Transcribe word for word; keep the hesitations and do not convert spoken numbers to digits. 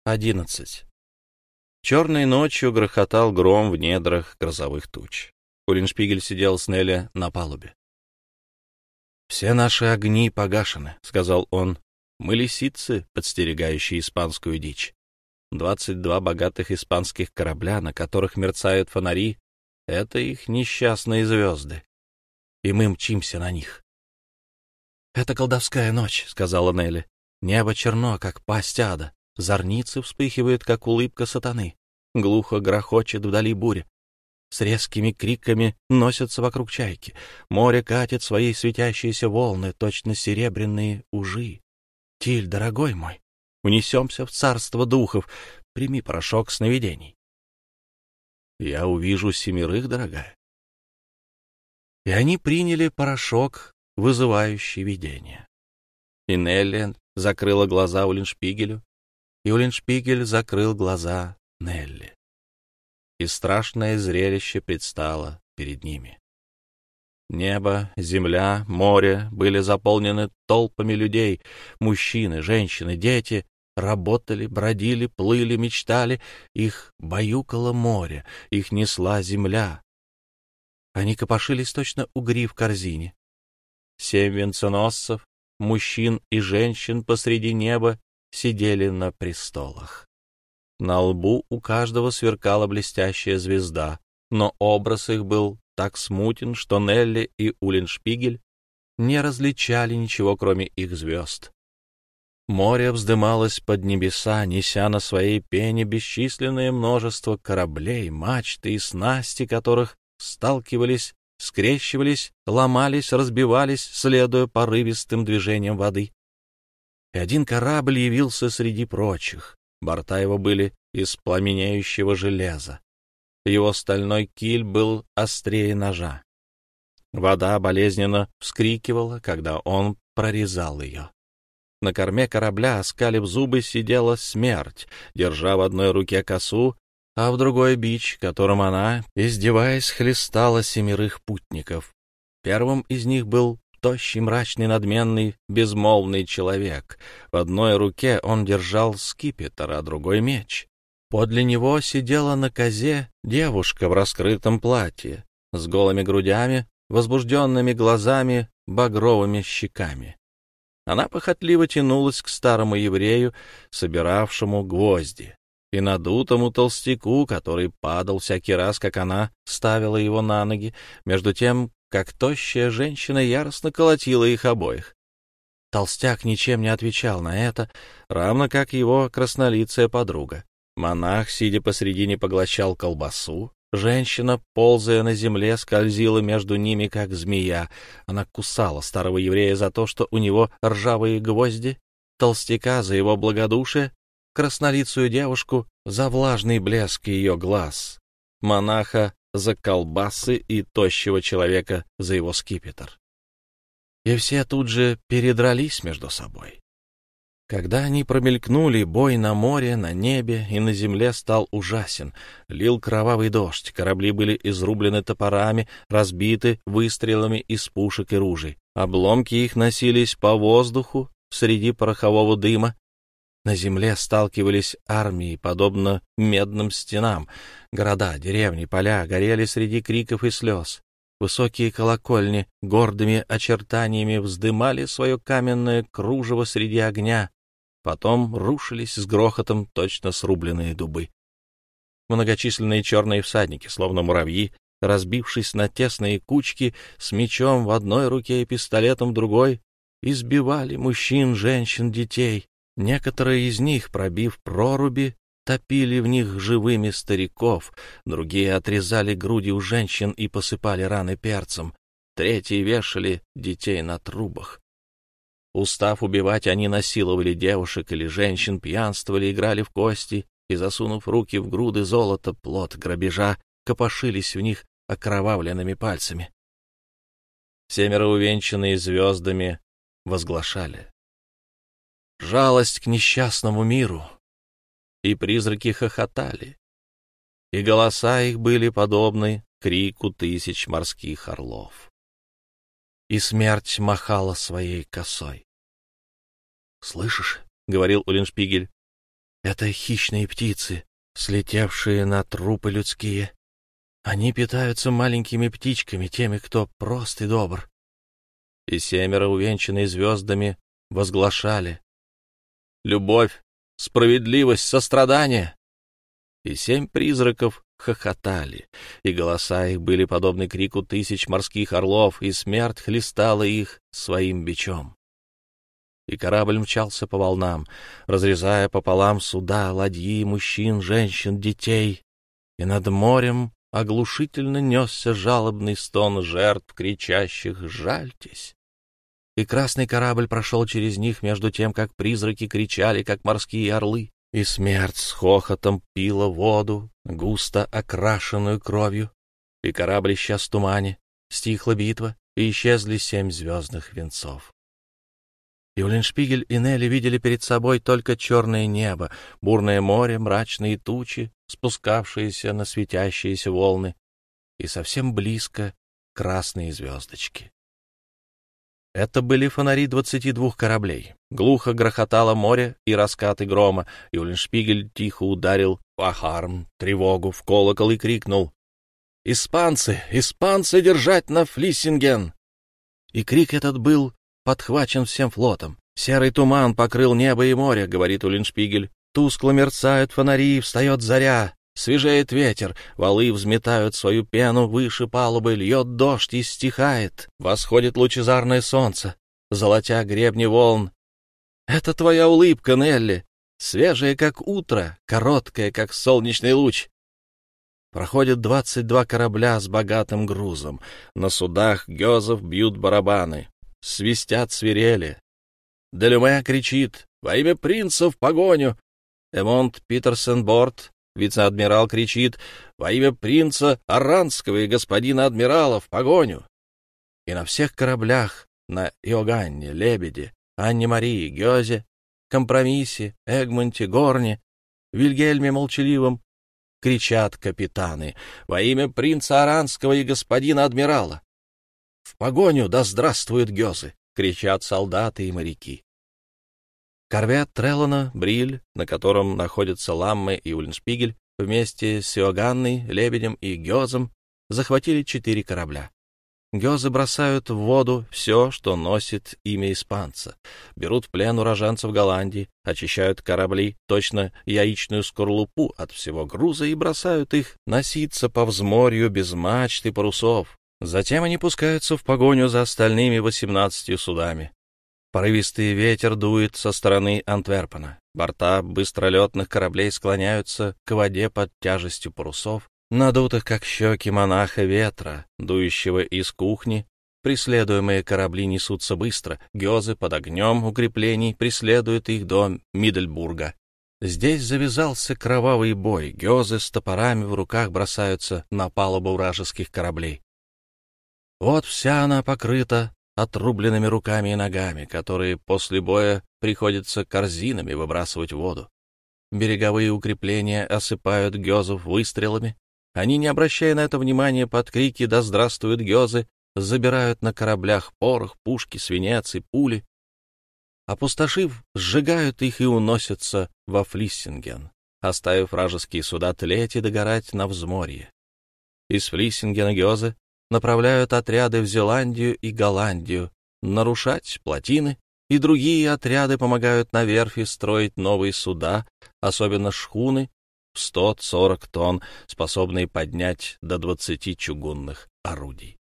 Одиннадцать. Черной ночью грохотал гром в недрах грозовых туч. Уллиншпигель сидел с Нелли на палубе. «Все наши огни погашены», — сказал он. «Мы лисицы, подстерегающие испанскую дичь. Двадцать два богатых испанских корабля, на которых мерцают фонари, — это их несчастные звезды. И мы мчимся на них». «Это колдовская ночь», — сказала Нелли. «Небо черно, как пасть ада. Зорницы вспыхивают, как улыбка сатаны. Глухо грохочет вдали буря. С резкими криками носятся вокруг чайки. Море катит свои светящиеся волны, точно серебряные ужи. Тиль, дорогой мой, унесемся в царство духов. Прими порошок сновидений». «Я увижу семерых, дорогая». И они приняли порошок, вызывающий видение. И Нелли закрыла глаза Уллиншпигелю, и Уллиншпигель закрыл глаза Нелли. И страшное зрелище предстало перед ними. Небо, земля, море были заполнены толпами людей. Мужчины, женщины, дети работали, бродили, плыли, мечтали. Их баюкало море, их несла земля. Они копошились точно угри в корзине. Семь венценосцев, мужчин и женщин посреди неба, сидели на престолах. На лбу у каждого сверкала блестящая звезда, но образ их был так смутен, что Нелли и Уллиншпигель не различали ничего, кроме их звезд. Море вздымалось под небеса, неся на своей пене бесчисленное множество кораблей, мачты и снасти которых сталкивались, скрещивались, ломались, разбивались, следуя порывистым движениям воды. И один корабль явился среди прочих. Борта его были из пламенеющего железа. Его стальной киль был острее ножа. Вода болезненно вскрикивала, когда он прорезал ее. На корме корабля, оскалив зубы, сидела смерть, держа в одной руке косу, а в другой бич, которым она, издеваясь, хлестала семерых путников. Первым из них был тощий, мрачный, надменный, безмолвный человек. В одной руке он держал скипетр, а другой — меч. Подле него сидела на козе девушка в раскрытом платье, с голыми грудями, возбужденными глазами, багровыми щеками. Она похотливо тянулась к старому еврею, собиравшему гвозди, и надутому толстяку, который падал всякий раз, как она ставила его на ноги, между тем, как тощая женщина яростно колотила их обоих. Толстяк ничем не отвечал на это, равно как его краснолицая подруга. Монах, сидя посредине, поглощал колбасу. Женщина, ползая на земле, скользила между ними, как змея. Она кусала старого еврея за то, что у него ржавые гвозди, толстяка за его благодушие, краснолицую девушку за влажный блеск ее глаз, монаха за колбасы и тощего человека за его скипетр. И все тут же передрались между собой. Когда они промелькнули, бой на море, на небе и на земле стал ужасен. Лил кровавый дождь, корабли были изрублены топорами, разбиты выстрелами из пушек и ружей. Обломки их носились по воздуху среди порохового дыма. На земле сталкивались армии, подобно медным стенам. Города, деревни, поля горели среди криков и слез. Высокие колокольни гордыми очертаниями вздымали свое каменное кружево среди огня. Потом рушились с грохотом точно срубленные дубы. Многочисленные черные всадники, словно муравьи, разбившись на тесные кучки, с мечом в одной руке и пистолетом в другой, избивали мужчин, женщин, детей. Некоторые из них, пробив проруби, топили в них живыми стариков, другие отрезали груди у женщин и посыпали раны перцем, третьи вешали детей на трубах. Устав убивать, они насиловали девушек или женщин, пьянствовали, играли в кости и, засунув руки в груды золота, плод грабежа, копошились в них окровавленными пальцами. Семеро, увенчанные звездами, возглашали: «Жалость к несчастному миру!» И призраки хохотали, и голоса их были подобны крику тысяч морских орлов. И смерть махала своей косой. «Слышишь?» — говорил Уллиншпигель. Это хищные птицы, слетевшие на трупы людские. Они питаются маленькими птичками, теми, кто прост и добр. И семеро, увенчанные звездами, возглашали: любовь, справедливость, сострадание. И семь призраков хохотали, и голоса их были подобны крику тысяч морских орлов, и смерть хлестала их своим бичом. И корабль мчался по волнам, разрезая пополам суда, ладьи, мужчин, женщин, детей, и над морем оглушительно несся жалобный стон жертв, кричащих: «Жальтесь!» И красный корабль прошел через них, между тем, как призраки кричали, как морские орлы, и смерть с хохотом пила воду, густо окрашенную кровью, и корабль исчез в тумане, стихла битва, и исчезли семь звездных венцов. Юленшпигель и Нелли видели перед собой только черное небо, бурное море, мрачные тучи, спускавшиеся на светящиеся волны, и совсем близко красные звездочки. Это были фонари двадцати двух кораблей. Глухо грохотало море и раскаты грома. Юленшпигель тихо ударил в ахарм, тревогу, в колокол и крикнул: «Испанцы! Испанцы держать на Флиссинген!» И крик этот был подхвачен всем флотом. «Серый туман покрыл небо и море», — говорит Уллиншпигель. «Тускло мерцают фонари, встает заря, свежеет ветер, валы взметают свою пену выше палубы, льет дождь и стихает, восходит лучезарное солнце, золотя гребни волн. Это твоя улыбка, Нелли, свежая, как утро, короткая, как солнечный луч». Проходят двадцать два корабля с богатым грузом. На судах гёзов бьют барабаны, свистят свирели. Делюме кричит: «Во имя принца в погоню!» Эмонт Питерсен-Борт, вице-адмирал, кричит: «Во имя принца Аранского и господина адмирала в погоню!» И на всех кораблях, на Иоганне, Лебеде, Анне-Марии, Гёзе, Компромиссе, Эгмонте, Горне, Вильгельме Молчаливом, кричат капитаны: «Во имя принца Аранского и господина адмирала!» «В погоню, да здравствуют гёзы!» — кричат солдаты и моряки. Корвет Треллана, Бриль, на котором находятся Ламме и Уллиншпигель, вместе с Иоганной, Лебедем и Гёзом захватили четыре корабля. Гёзы бросают в воду все, что носит имя испанца, берут в плен уроженцев Голландии, очищают корабли, точно яичную скорлупу от всего груза, и бросают их носиться по взморью без мачт и парусов. Затем они пускаются в погоню за остальными восемнадцатью судами. Порывистый ветер дует со стороны Антверпена. Борта быстролетных кораблей склоняются к воде под тяжестью парусов, надутых, как щеки монаха ветра, дующего из кухни. Преследуемые корабли несутся быстро. Гёзы под огнем укреплений преследуют их до Миддельбурга. Здесь завязался кровавый бой. Гёзы с топорами в руках бросаются на палубу вражеских кораблей. Вот вся она покрыта отрубленными руками и ногами, которые после боя приходится корзинами выбрасывать в воду. Береговые укрепления осыпают гёзов выстрелами. Они, не обращая на это внимания, под крики «Да здравствуют гёзы!» забирают на кораблях порох, пушки, свинец и пули. Опустошив, сжигают их и уносятся во Флиссинген, оставив вражеские суда тлеть и догорать на взморье. Из Флиссингена гёзы направляют отряды в Зеландию и Голландию нарушать плотины, и другие отряды помогают на верфи строить новые суда, особенно шхуны в сто сорок тонн, способные поднять до двадцати чугунных орудий.